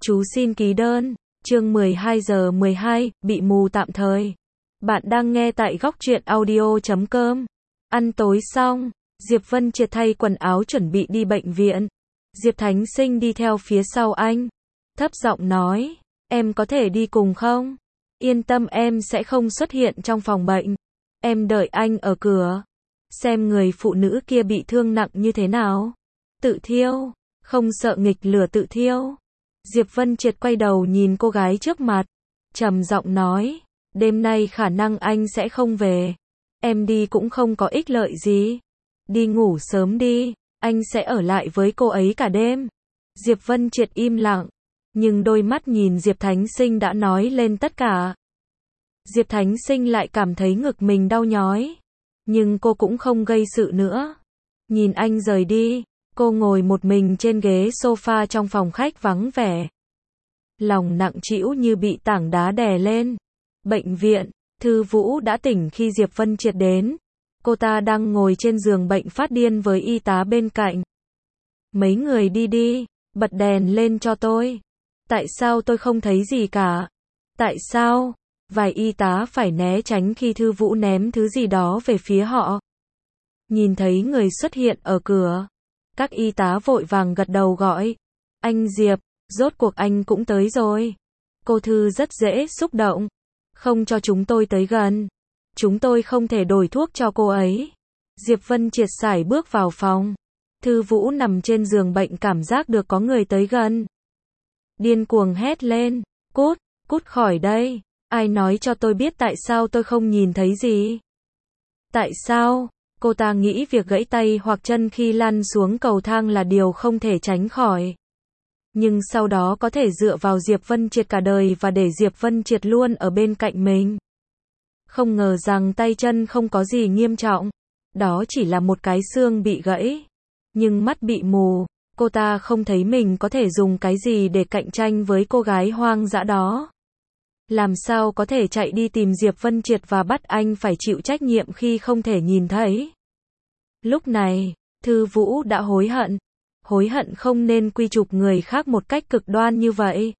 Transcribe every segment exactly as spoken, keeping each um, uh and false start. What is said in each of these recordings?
Chú xin ký đơn. Chương mười hai giờ mười hai, bị mù tạm thời. Bạn đang nghe tại góc truyện audio chấm com. Ăn tối xong, Diệp Vân Triệt thay quần áo chuẩn bị đi bệnh viện. Diệp Thánh Sinh đi theo phía sau anh. Thấp giọng nói, em có thể đi cùng không? Yên tâm, em sẽ không xuất hiện trong phòng bệnh. Em đợi anh ở cửa. Xem người phụ nữ kia bị thương nặng như thế nào. Tự thiêu, không sợ nghịch lửa tự thiêu. Diệp Vân Triệt quay đầu nhìn cô gái trước mặt, trầm giọng nói, đêm nay khả năng anh sẽ không về. Em đi cũng không có ích lợi gì. Đi ngủ sớm đi, anh sẽ ở lại với cô ấy cả đêm. Diệp Vân Triệt im lặng, nhưng đôi mắt nhìn Diệp Thánh Sinh đã nói lên tất cả. Diệp Thánh Sinh lại cảm thấy ngực mình đau nhói, nhưng cô cũng không gây sự nữa. Nhìn anh rời đi, cô ngồi một mình trên ghế sofa trong phòng khách vắng vẻ. Lòng nặng trĩu như bị tảng đá đè lên. Bệnh viện, Thư Vũ đã tỉnh khi Diệp Vân Triệt đến. Cô ta đang ngồi trên giường bệnh phát điên với y tá bên cạnh. Mấy người đi đi, bật đèn lên cho tôi. Tại sao tôi không thấy gì cả? Tại sao? Vài y tá phải né tránh khi Thư Vũ ném thứ gì đó về phía họ. Nhìn thấy người xuất hiện ở cửa, các y tá vội vàng gật đầu gọi. Anh Diệp, rốt cuộc anh cũng tới rồi. Cô Thư rất dễ xúc động. Không cho chúng tôi tới gần. Chúng tôi không thể đổi thuốc cho cô ấy. Diệp Vân Triệt sải bước vào phòng. Thư Vũ nằm trên giường bệnh cảm giác được có người tới gần. Điên cuồng hét lên. Cút, cút khỏi đây. Ai nói cho tôi biết tại sao tôi không nhìn thấy gì? Tại sao? Cô ta nghĩ việc gãy tay hoặc chân khi lăn xuống cầu thang là điều không thể tránh khỏi. Nhưng sau đó có thể dựa vào Diệp Vân Triệt cả đời và để Diệp Vân Triệt luôn ở bên cạnh mình. Không ngờ rằng tay chân không có gì nghiêm trọng. Đó chỉ là một cái xương bị gãy. Nhưng mắt bị mù, cô ta không thấy mình có thể dùng cái gì để cạnh tranh với cô gái hoang dã đó. Làm sao có thể chạy đi tìm Diệp Vân Triệt và bắt anh phải chịu trách nhiệm khi không thể nhìn thấy. Lúc này, Thư Vũ đã hối hận. Hối hận không nên quy chụp người khác một cách cực đoan như vậy.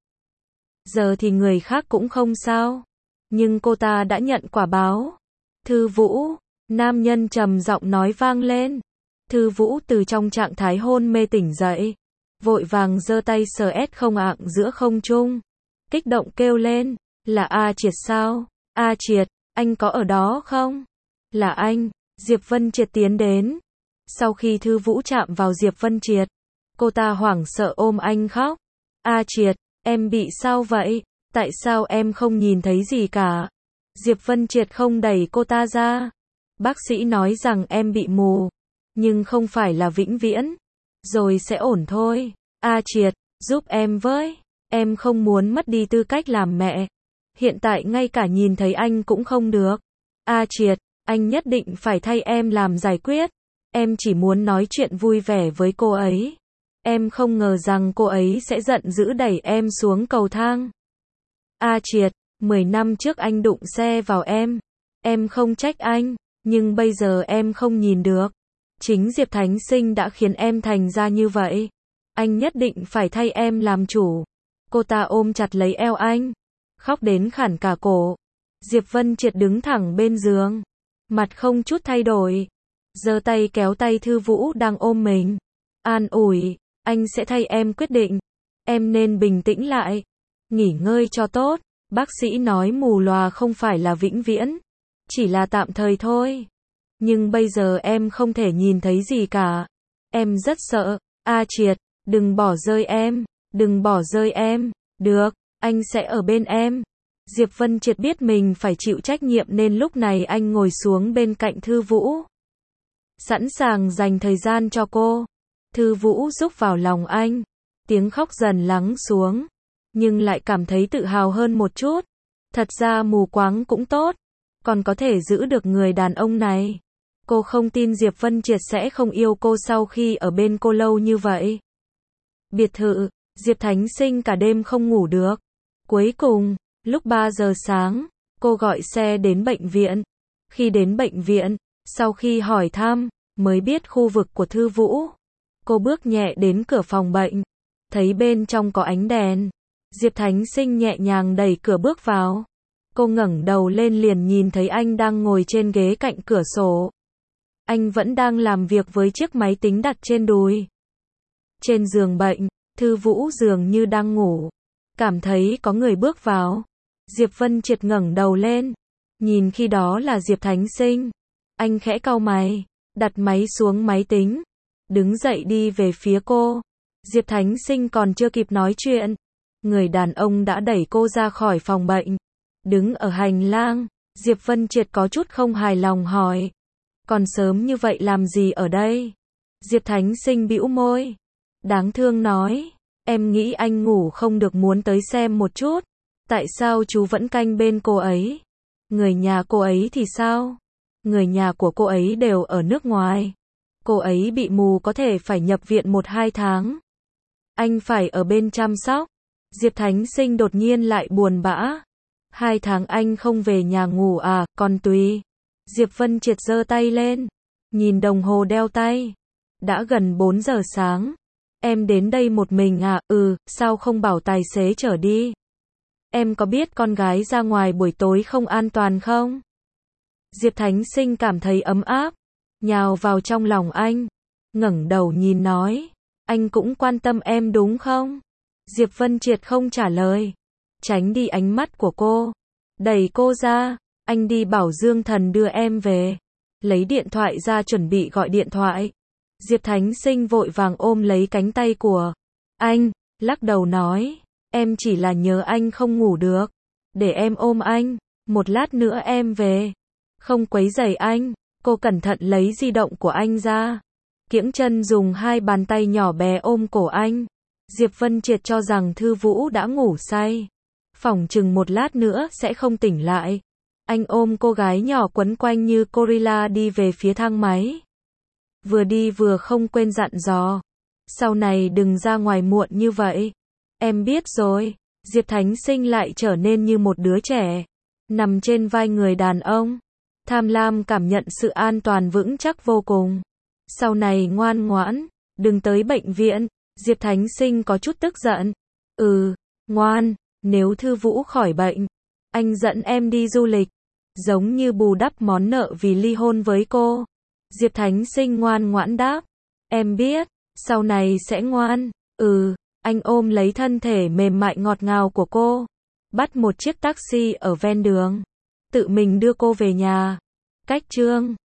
Giờ thì người khác cũng không sao. Nhưng cô ta đã nhận quả báo. Thư Vũ, nam nhân trầm giọng nói vang lên. Thư Vũ từ trong trạng thái hôn mê tỉnh dậy. Vội vàng giơ tay sờ ét không ạng giữa không trung. Kích động kêu lên. Là A Triệt sao? A Triệt, anh có ở đó không? Là anh. Diệp Vân Triệt tiến đến. Sau khi Thư Vũ chạm vào Diệp Vân Triệt, cô ta hoảng sợ ôm anh khóc. A Triệt, em bị sao vậy? Tại sao em không nhìn thấy gì cả? Diệp Vân Triệt không đẩy cô ta ra. Bác sĩ nói rằng em bị mù, nhưng không phải là vĩnh viễn. Rồi sẽ ổn thôi. A Triệt, giúp em với. Em không muốn mất đi tư cách làm mẹ. Hiện tại ngay cả nhìn thấy anh cũng không được. A Triệt, anh nhất định phải thay em làm giải quyết. Em chỉ muốn nói chuyện vui vẻ với cô ấy. Em không ngờ rằng cô ấy sẽ giận dữ đẩy em xuống cầu thang. A Triệt, mười năm trước anh đụng xe vào em. Em không trách anh, nhưng bây giờ em không nhìn được. Chính Diệp Thánh Sinh đã khiến em thành ra như vậy. Anh nhất định phải thay em làm chủ. Cô ta ôm chặt lấy eo anh, khóc đến khản cả cổ. Diệp Vân Triệt đứng thẳng bên giường, mặt không chút thay đổi, giơ tay kéo tay Thư Vũ đang ôm mình. An ủi, anh sẽ thay em quyết định. Em nên bình tĩnh lại, nghỉ ngơi cho tốt. Bác sĩ nói mù lòa không phải là vĩnh viễn, chỉ là tạm thời thôi. Nhưng bây giờ em không thể nhìn thấy gì cả. Em rất sợ. A Triệt, đừng bỏ rơi em, đừng bỏ rơi em. Được, anh sẽ ở bên em. Diệp Vân Triệt biết mình phải chịu trách nhiệm nên lúc này anh ngồi xuống bên cạnh Thư Vũ. Sẵn sàng dành thời gian cho cô. Thư Vũ rúc vào lòng anh. Tiếng khóc dần lắng xuống. Nhưng lại cảm thấy tự hào hơn một chút. Thật ra mù quáng cũng tốt. Còn có thể giữ được người đàn ông này. Cô không tin Diệp Vân Triệt sẽ không yêu cô sau khi ở bên cô lâu như vậy. Biệt thự, Diệp Thánh Sinh cả đêm không ngủ được. Cuối cùng, lúc ba giờ sáng, cô gọi xe đến bệnh viện. Khi đến bệnh viện, sau khi hỏi thăm, mới biết khu vực của Thư Vũ. Cô bước nhẹ đến cửa phòng bệnh, thấy bên trong có ánh đèn. Diệp Thánh Sinh nhẹ nhàng đẩy cửa bước vào. Cô ngẩng đầu lên liền nhìn thấy anh đang ngồi trên ghế cạnh cửa sổ. Anh vẫn đang làm việc với chiếc máy tính đặt trên đùi. Trên giường bệnh, Thư Vũ dường như đang ngủ. Cảm thấy có người bước vào. Diệp Vân Triệt ngẩng đầu lên. Nhìn khi đó là Diệp Thánh Sinh. Anh khẽ cau mày, đặt máy xuống máy tính. Đứng dậy đi về phía cô. Diệp Thánh Sinh còn chưa kịp nói chuyện. Người đàn ông đã đẩy cô ra khỏi phòng bệnh. Đứng ở hành lang, Diệp Vân Triệt có chút không hài lòng hỏi. Còn sớm như vậy làm gì ở đây? Diệp Thánh Sinh bĩu môi. Đáng thương nói. Em nghĩ anh ngủ không được muốn tới xem một chút. Tại sao chú vẫn canh bên cô ấy? Người nhà cô ấy thì sao? Người nhà của cô ấy đều ở nước ngoài. Cô ấy bị mù có thể phải nhập viện một hai tháng. Anh phải ở bên chăm sóc. Diệp Thánh Sinh đột nhiên lại buồn bã. Hai tháng anh không về nhà ngủ à, còn tùy. Diệp Vân Triệt giơ tay lên. Nhìn đồng hồ đeo tay. Đã gần bốn giờ sáng. Em đến đây một mình à, ừ, sao không bảo tài xế chở đi? Em có biết con gái ra ngoài buổi tối không an toàn không? Diệp Thánh Sinh cảm thấy ấm áp. Nhào vào trong lòng anh. Ngẩng đầu nhìn nói. Anh cũng quan tâm em đúng không? Diệp Vân Triệt không trả lời. Tránh đi ánh mắt của cô. Đẩy cô ra. Anh đi bảo Dương Thần đưa em về. Lấy điện thoại ra chuẩn bị gọi điện thoại. Diệp Thánh Sinh vội vàng ôm lấy cánh tay của anh, lắc đầu nói. Em chỉ là nhớ anh không ngủ được. Để em ôm anh. Một lát nữa em về. Không quấy rầy anh. Cô cẩn thận lấy di động của anh ra. Kiễng chân dùng hai bàn tay nhỏ bé ôm cổ anh. Diệp Vân Triệt cho rằng Thư Vũ đã ngủ say. Phỏng chừng một lát nữa sẽ không tỉnh lại. Anh ôm cô gái nhỏ quấn quanh như gorilla đi về phía thang máy. Vừa đi vừa không quên dặn dò. Sau này đừng ra ngoài muộn như vậy. Em biết rồi. Diệp Thánh Sinh lại trở nên như một đứa trẻ. Nằm trên vai người đàn ông. Tham lam cảm nhận sự an toàn vững chắc vô cùng. Sau này ngoan ngoãn. Đừng tới bệnh viện. Diệp Thánh Sinh có chút tức giận. Ừ, ngoan. Nếu Thư Vũ khỏi bệnh. Anh dẫn em đi du lịch. Giống như bù đắp món nợ vì ly hôn với cô. Diệp Thánh Sinh ngoan ngoãn đáp. Em biết. Sau này sẽ ngoan. Ừ. Anh ôm lấy thân thể mềm mại ngọt ngào của cô. Bắt một chiếc taxi ở ven đường. Tự mình đưa cô về nhà. Cách Trương